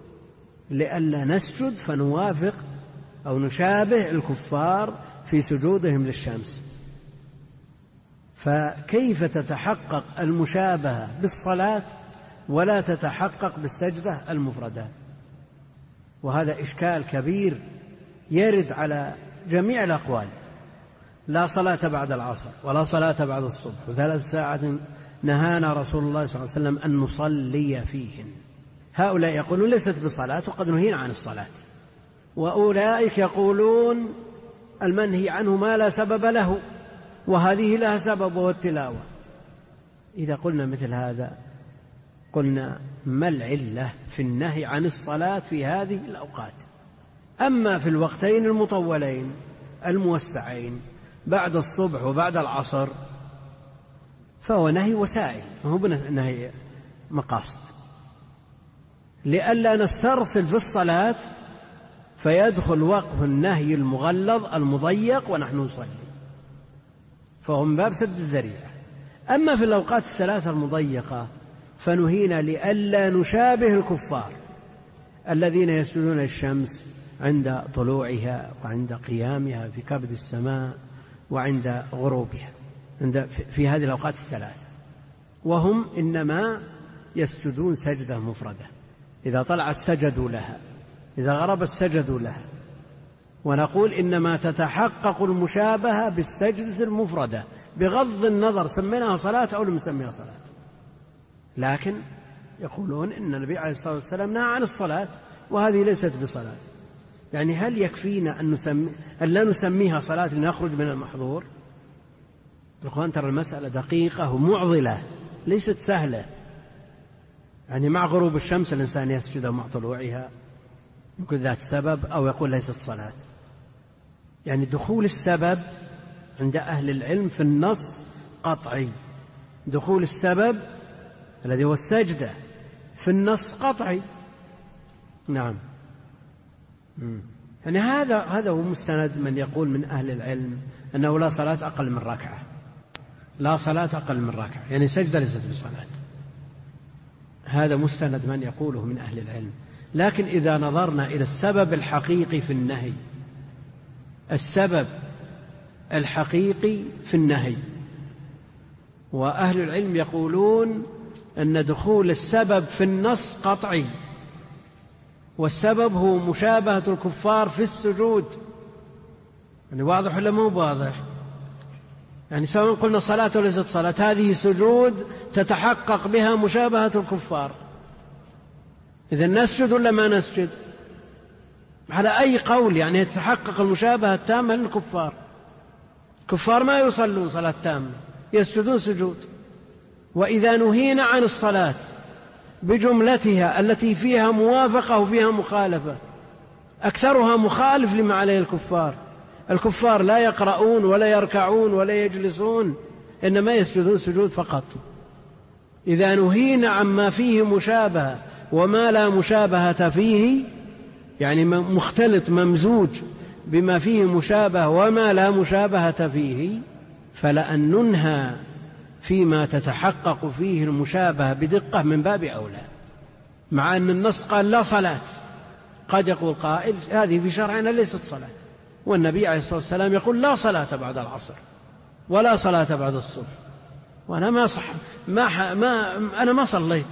لئلا نسجد فنوافق أو نشابه الكفار في سجودهم للشمس. فكيف تتحقق المشابهة بالصلاة ولا تتحقق بالسجدة المفردة؟ وهذا إشكال كبير يرد على جميع الأقوال. لا صلاة بعد العصر ولا صلاة بعد الصبح، وثلاث ساعات نهانا رسول الله صلى الله عليه وسلم أن نصلي فيهن. هؤلاء يقولون ليست بصلاة وقد نهينا عن الصلاة، وأولئك يقولون المنهي عنه ما لا سبب له وهذه لها سبب وهو التلاوة. إذا قلنا مثل هذا قلنا ما العلة في النهي عن الصلاة في هذه الأوقات؟ أما في الوقتين المطولين الموسعين بعد الصبح وبعد العصر فهو نهي وسائل، هو نهي مقاصد. لئلا نسترسل في الصلاة فيدخل وقف النهي المغلظ المضيق ونحن نصلي، فهو من باب سد الذريعة. أما في الأوقات الثلاثة المضيقة فنهينا لئلا نشابه الكفار الذين يسجدون الشمس عند طلوعها وعند قيامها في كبد السماء وعند غروبها عند في هذه الأوقات الثلاثة، وهم إنما يسجدون سجدة مفردة، إذا طلعت سجدوا لها، إذا غربت سجدوا لها. ونقول إنما تتحقق المشابهة بالسجدة المفردة بغض النظر سميناها صلاة أو لم نسميها صلاة. لكن يقولون إن النبي عليه الصلاة والسلام نهى عن الصلاة وهذه ليست بصلاة. يعني هل يكفينا أن, نسمي أن لا نسميها صلاة لنخرج من المحظور؟ الأخوان ترى المسألة دقيقة ومعضلة ليست سهلة. يعني مع غروب الشمس الإنسان يسجد مع طلوعها، يقول ذات سبب أو يقول ليست صلاة. يعني دخول السبب عند أهل العلم في النص قطعي، دخول السبب الذي هو السجدة في النص قطعي. نعم. يعني هذا هذا هو مستند من يقول من أهل العلم أنه لا صلاة أقل من ركعة، لا صلاة أقل من ركعة، يعني سجدة ليست بصلاة. هذا مستند من يقوله من أهل العلم. لكن إذا نظرنا إلى السبب الحقيقي في النهي، السبب الحقيقي في النهي، وأهل العلم يقولون أن دخول السبب في النص قطعي، والسبب هو مشابهة الكفار في السجود. يعني واضح ولا مو واضح؟ يعني سواء قلنا صلاة وليست صلاة، هذه سجود تتحقق بها مشابهة الكفار. إذا نسجد ولا ما نسجد؟ على أي قول يعني يتحقق المشابهة التامة للكفار. الكفار ما يصلون صلاة تامة، يسجدون سجود. وإذا نهينا عن الصلاة بجملتها التي فيها موافقة وفيها مخالفة، أكثرها مخالف لما عليه الكفار. الكفار لا يقرؤون ولا يركعون ولا يجلسون، إنما يسجدون سجود فقط. إذا نهينا عما فيه مشابهة وما لا مشابهة فيه، يعني مختلط ممزوج بما فيه مشابهة وما لا مشابهة فيه، فلأن ننهى فيما تتحقق فيه المشابهة بدقة من باب أولى. مع أن النص قال لا صلاة، قد يقول قائل هذه في شرعنا ليست صلاة، والنبي عليه الصلاة والسلام يقول لا صلاة بعد العصر ولا صلاة بعد الصبح، وأنا ما صح ما, ما أنا ما صليت.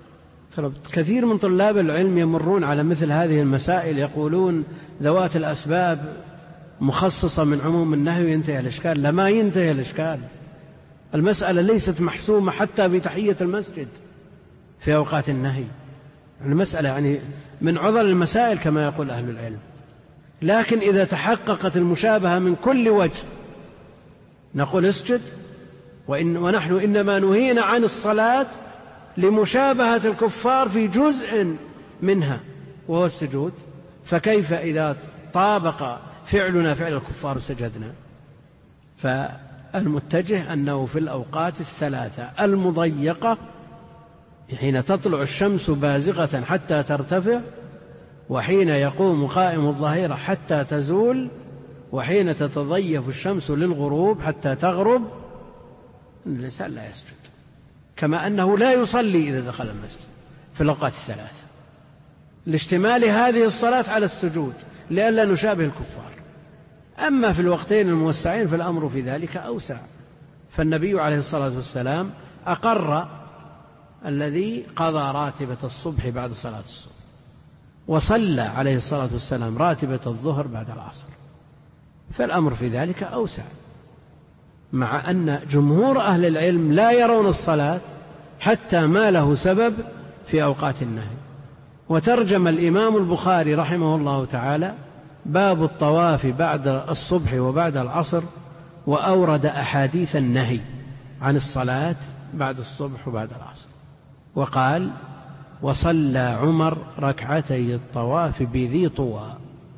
كثير من طلاب العلم يمرون على مثل هذه المسائل، يقولون ذوات الأسباب مخصصة من عموم النهي وينتهي الإشكال. لا، ما ينتهي الإشكال. المسألة ليست محسومة حتى بتحية المسجد في أوقات النهي. المسألة يعني من عضل المسائل كما يقول أهل العلم. لكن إذا تحققت المشابهة من كل وجه نقول اسجد، وإن ونحن إنما نهينا عن الصلاة لمشابهة الكفار في جزء منها وهو السجود، فكيف إذا طابق فعلنا فعل الكفار سجدنا؟ فالمتجه أنه في الأوقات الثلاثة المضيقة، حين تطلع الشمس بازغة حتى ترتفع، وحين يقوم قائم الظهيرة حتى تزول، وحين تتضيف الشمس للغروب حتى تغرب، الإنسان لا يسجد، كما أنه لا يصلي إذا دخل المسجد في الأوقات الثلاثة، لاشتمال هذه الصلاة على السجود لئلا نشابه الكفار. أما في الوقتين الموسعين فالأمر في ذلك أوسع. فالنبي عليه الصلاة والسلام أقر الذي قضى راتبة الصبح بعد صلاة الصبح، وصلى عليه الصلاة والسلام راتبة الظهر بعد العصر، فالأمر في ذلك أوسع، مع أن جمهور أهل العلم لا يرون الصلاة حتى ما له سبب في أوقات النهي. وترجم الإمام البخاري رحمه الله تعالى باب الطواف بعد الصبح وبعد العصر، وأورد أحاديث النهي عن الصلاة بعد الصبح وبعد العصر، وقال: وصلى عمر ركعتي الطواف بذي طوى.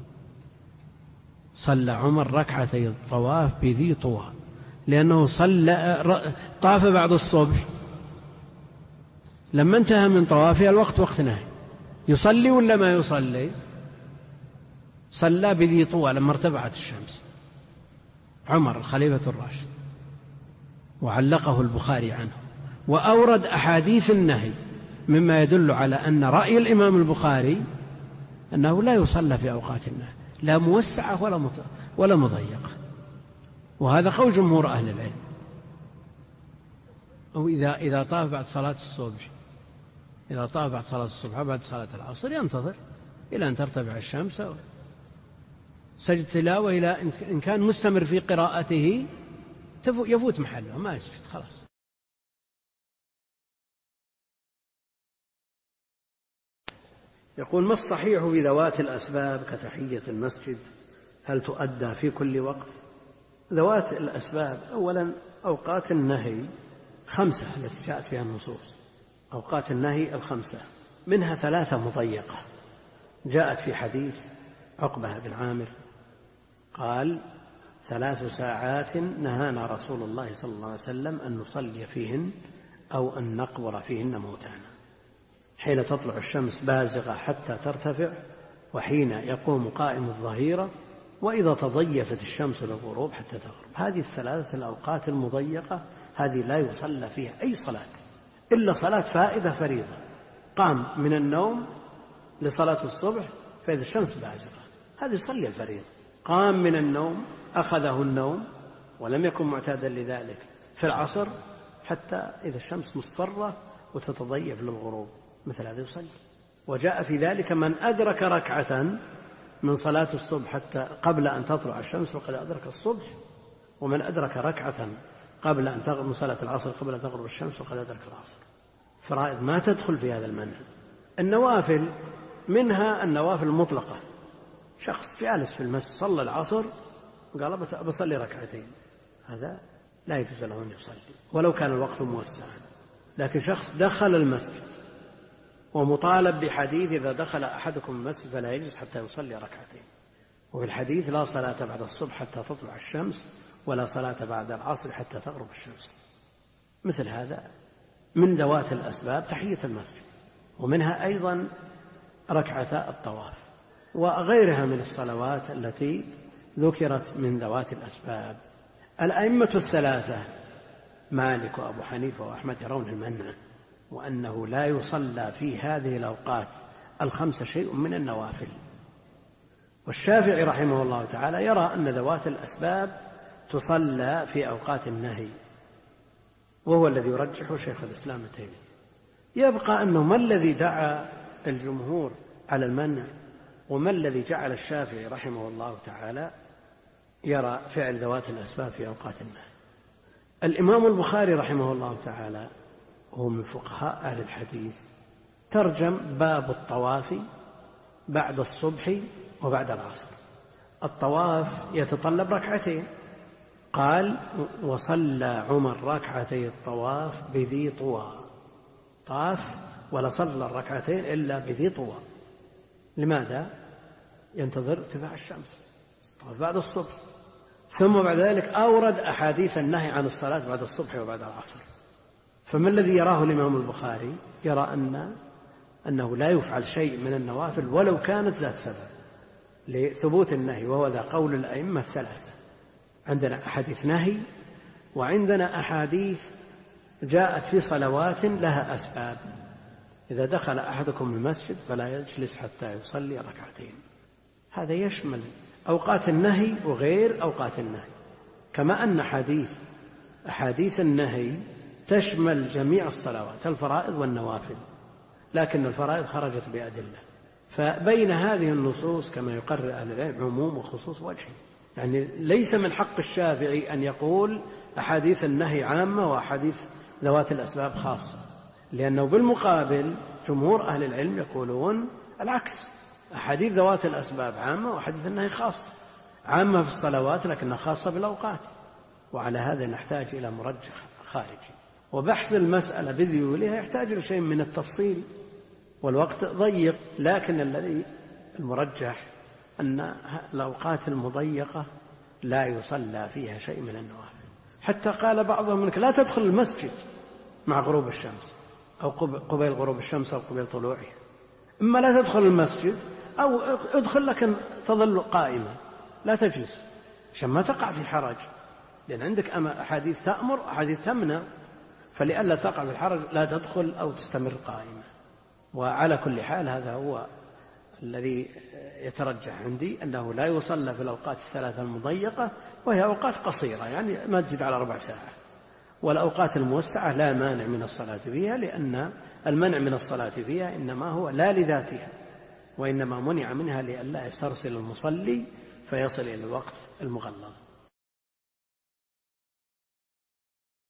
صلى عمر ركعتي الطواف بذي طوى، لأنه صلى طاف بعد الصبح، لما انتهى من طوافه الوقت وقت نهي، يصلي ولا ما يصلي؟ صلى بذي طوى لما ارتفعت الشمس، عمر الخليفة الراشد، وعلقه البخاري عنه، وأورد أحاديث النهي مما يدل على أن رأي الإمام البخاري أنه لا يصلى في أوقات النهي، لا موسعة ولا ولا مضيقة، وهذا قول جمهور أهل العلم. أو إذا إذا طاف بعد صلاة الصبح إذا طاف بعد صلاة الصبح بعد صلاة العصر ينتظر إلى أن ترتفع الشمس، سجد تلاوة إلى إن كان مستمر في قراءته يفوت محله ما يسجد خلاص. يقول: ما الصحيح في ذوات الأسباب كتحية المسجد؟ هل تؤدى في كل وقت؟ ذوات الأسباب أولا أوقات النهي خمسة التي جاءت فيها النصوص، أوقات النهي الخمسة منها ثلاثة مضيقة جاءت في حديث عقبة بن عامر قال: ثلاث ساعات نهانا رسول الله صلى الله عليه وسلم أن نصلي فيهن أو أن نقبر فيهن موتانا، حين تطلع الشمس بازغة حتى ترتفع، وحين يقوم قائم الظهيرة، وإذا تضيفت الشمس للغروب حتى تغرب. هذه الثلاثة الأوقات المضيقة هذه لا يصلى فيها أي صلاة إلا صلاة فائدة فريضة، قام من النوم لصلاة الصبح فإذا الشمس بازغة هذه صلي الفريضة، قام من النوم أخذه النوم ولم يكن معتادا لذلك في العصر حتى إذا الشمس مصفرة وتتضيف للغروب مثل هذا يصلي. وجاء في ذلك من أدرك ركعة من صلاة الصبح حتى قبل أن تطلع الشمس وقد أدرك الصبح، ومن أدرك ركعة قبل أن تغرب من صلاة العصر قبل أن تغرب الشمس وقد أدرك العصر. فرائض ما تدخل في هذا المنع. النوافل منها النوافل المطلقة، شخص جالس في المسجد صلى العصر وقال بصلي ركعتين، هذا لا يجوز له أن يصلي ولو كان الوقت موسعا. لكن شخص دخل المسجد ومطالب بحديث: إذا دخل أحدكم المسجد فلا يجلس حتى يصلي ركعتين، وفي الحديث: لا صلاة بعد الصبح حتى تطلع الشمس ولا صلاة بعد العصر حتى تغرب الشمس. مثل هذا من ذوات الأسباب تحية المسجد، ومنها أيضا ركعة الطواف وغيرها من الصلوات التي ذكرت من ذوات الأسباب. الأئمة الثلاثة مالك وأبو حنيفة وأحمد يرون المنع، وأنه لا يصلى في هذه الأوقات الخمسة شيء من النوافل. والشافعي رحمه الله تعالى يرى أن ذوات الأسباب تصلى في أوقات النهي، وهو الذي يرجحه شيخ الإسلام ابن تيمية. يبقى أنه ما الذي دعا الجمهور على المنع، وما الذي جعل الشافعي رحمه الله تعالى يرى فعل ذوات الأسباب في أوقات النهي. الإمام البخاري رحمه الله تعالى هو من فقهاء أهل الحديث، ترجم باب الطواف بعد الصبح وبعد العصر. الطواف يتطلب ركعتين، قال: وصلى عمر ركعتي الطواف بذي طوى، طاف ولا صلى الركعتين إلا بذي طوى. لماذا؟ ينتظر ارتفاع الشمس بعد الصبح. ثم بعد ذلك أورد أحاديث النهي عن الصلاة بعد الصبح وبعد العصر. فما الذي يراه الإمام البخاري؟ يرى أن أنه لا يفعل شيء من النوافل ولو كانت ذات سبب لثبوت النهي، وهو ذا قول الأئمة الثلاثة. عندنا أحاديث نهي، وعندنا أحاديث جاءت في صلوات لها أسباب. إذا دخل أحدكم المسجد فلا يجلس حتى يصلي ركعتين. هذا يشمل أوقات النهي وغير أوقات النهي، كما أن حديث أحاديث النهي تشمل جميع الصلوات الفرائض والنوافل، لكن الفرائض خرجت بأدلة. فبين هذه النصوص كما يقرر أهل العلم عموم وخصوص وجه، يعني ليس من حق الشافعي أن يقول أحاديث النهي عامة وأحاديث ذوات الأسباب خاصة، لأنه بالمقابل جمهور أهل العلم يقولون العكس، أحاديث ذوات الأسباب عامة وأحاديث النهي خاصة، عامة في الصلوات لكنها خاصة بالأوقات. وعلى هذا نحتاج إلى مرجح خارجي، وبحث المسألة بذيولها يحتاج إلى شيء من التفصيل، والوقت ضيق. لكن الذي المرجح أن الأوقات المضيقة لا يصلى فيها شيء من النوافل. حتى قال بعضهم أنك لا تدخل المسجد مع غروب الشمس أو قبيل غروب الشمس أو قبيل طلوعها، إما لا تدخل المسجد أو ادخل لكن تظل قائما لا تجلس عشان ما تقع في حرج، لأن عندك أحاديث تأمر أحاديث تمنع، فلئلا تقع في الحرج لا تدخل أو تستمر قائما. وعلى كل حال هذا هو الذي يترجح عندي، أنه لا يصلى في الأوقات الثلاثة المضيقة، وهي أوقات قصيرة يعني ما تزيد على ربع ساعة. والأوقات الموسعة لا مانع من الصلاة فيها، لأن المنع من الصلاة فيها إنما هو لا لذاتها، وإنما منع منها لئلا يسترسل المصلي فيصل إلى الوقت المغلظ.